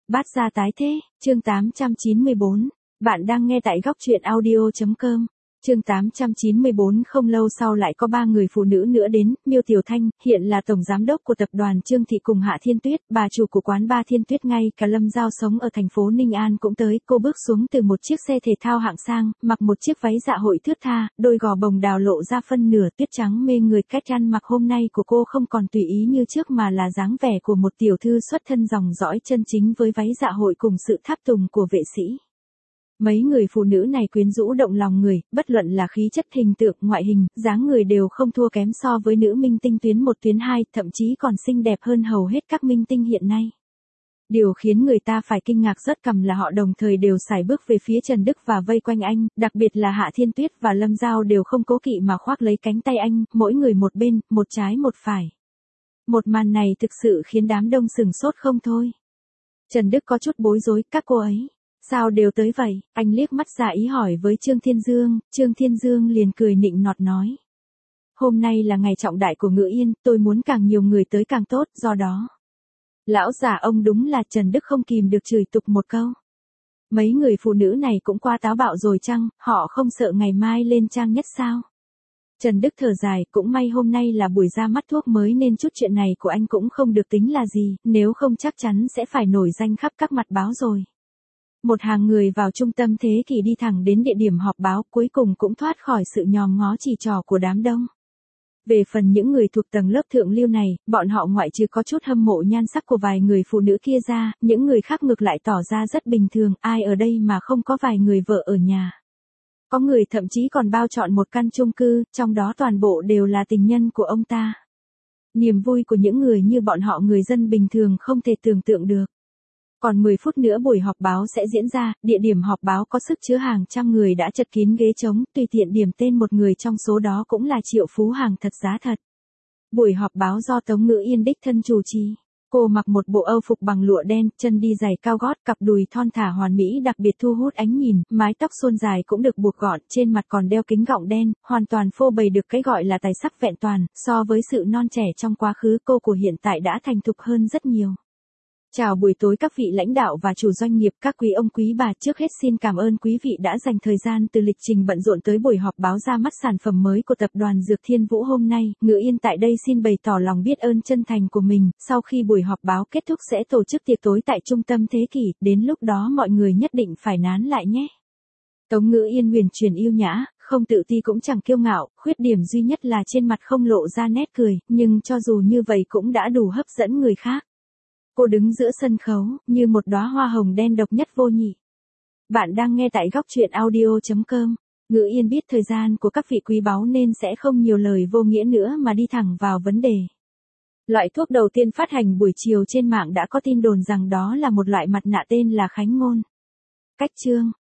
Bát gia tái thế, chương 894. Bạn đang nghe tại góc truyện audio.com. Chương 894. Không lâu sau lại có 3 người phụ nữ nữa đến, Miêu Tiểu Thanh, hiện là tổng giám đốc của tập đoàn Trương Thị cùng Hạ Thiên Tuyết, bà chủ của quán bar Thiên Tuyết, ngay cả Lâm Giao sống ở thành phố Ninh An cũng tới. Cô bước xuống từ một chiếc xe thể thao hạng sang, mặc một chiếc váy dạ hội thướt tha, đôi gò bồng đào lộ ra phân nửa, tuyết trắng mê người. Cách ăn mặc hôm nay của cô không còn tùy ý như trước mà là dáng vẻ của một tiểu thư xuất thân dòng dõi chân chính, với váy dạ hội cùng sự tháp tùng của vệ sĩ. Mấy người phụ nữ này quyến rũ động lòng người, bất luận là khí chất, hình tượng, ngoại hình, dáng người đều không thua kém so với nữ minh tinh tuyến 1 tuyến 2, thậm chí còn xinh đẹp hơn hầu hết các minh tinh hiện nay. Điều khiến người ta phải kinh ngạc rất cầm là họ đồng thời đều sải bước về phía Trần Đức và vây quanh anh, đặc biệt là Hạ Thiên Tuyết và Lâm Giao đều không cố kỵ mà khoác lấy cánh tay anh, mỗi người một bên, một trái một phải. Một màn này thực sự khiến đám đông sửng sốt không thôi. Trần Đức có chút bối rối, các cô ấy sao đều tới vậy? Anh liếc mắt ra ý hỏi với Trương Thiên Dương liền cười nịnh nọt nói. Hôm nay là ngày trọng đại của Ngự Yên, tôi muốn càng nhiều người tới càng tốt, do đó. Lão già ông đúng là. Trần Đức không kìm được chửi tục một câu. Mấy người phụ nữ này cũng qua táo bạo rồi chăng, họ không sợ ngày mai lên trang nhất sao? Trần Đức thở dài, cũng may hôm nay là buổi ra mắt thuốc mới nên chút chuyện này của anh cũng không được tính là gì, nếu không chắc chắn sẽ phải nổi danh khắp các mặt báo rồi. Một hàng người vào trung tâm thế kỷ đi thẳng đến địa điểm họp báo, cuối cùng cũng thoát khỏi sự nhòm ngó chỉ trỏ của đám đông. Về phần những người thuộc tầng lớp thượng lưu này, bọn họ ngoại trừ có chút hâm mộ nhan sắc của vài người phụ nữ kia ra, những người khác ngược lại tỏ ra rất bình thường, ai ở đây mà không có vài người vợ ở nhà. Có người thậm chí còn bao trọn một căn chung cư, trong đó toàn bộ đều là tình nhân của ông ta. Niềm vui của những người như bọn họ người dân bình thường không thể tưởng tượng được. Còn 10 phút nữa buổi họp báo sẽ diễn ra, địa điểm họp báo có sức chứa hàng trăm người đã chật kín ghế trống, tùy tiện điểm tên một người trong số đó cũng là triệu phú hàng thật giá thật. Buổi họp báo do Tống Ngự Yên đích thân chủ trì. Cô mặc một bộ âu phục bằng lụa đen, chân đi giày cao gót, cặp đùi thon thả hoàn mỹ đặc biệt thu hút ánh nhìn, mái tóc suôn dài cũng được buộc gọn, trên mặt còn đeo kính gọng đen, hoàn toàn phô bày được cái gọi là tài sắc vẹn toàn, so với sự non trẻ trong quá khứ, cô của hiện tại đã thành thục hơn rất nhiều. Chào buổi tối các vị lãnh đạo và chủ doanh nghiệp, các quý ông quý bà, trước hết xin cảm ơn quý vị đã dành thời gian từ lịch trình bận rộn tới buổi họp báo ra mắt sản phẩm mới của tập đoàn Dược Thiên Vũ hôm nay. Ngự Yên tại đây xin bày tỏ lòng biết ơn chân thành của mình, sau khi buổi họp báo kết thúc sẽ tổ chức tiệc tối tại trung tâm thế kỷ, đến lúc đó mọi người nhất định phải nán lại nhé. Tống Ngự Yên huyền chuyển yêu nhã, không tự ti cũng chẳng kiêu ngạo, khuyết điểm duy nhất là trên mặt không lộ ra nét cười, nhưng cho dù như vậy cũng đã đủ hấp dẫn người khác. Cô đứng giữa sân khấu, như một đóa hoa hồng đen độc nhất vô nhị. Bạn đang nghe tại góc truyện audio.com. Ngự Yên biết thời gian của các vị quý báu nên sẽ không nhiều lời vô nghĩa nữa mà đi thẳng vào vấn đề. Loại thuốc đầu tiên phát hành buổi chiều trên mạng đã có tin đồn rằng đó là một loại mặt nạ tên là Khánh Ngôn. Cách chương.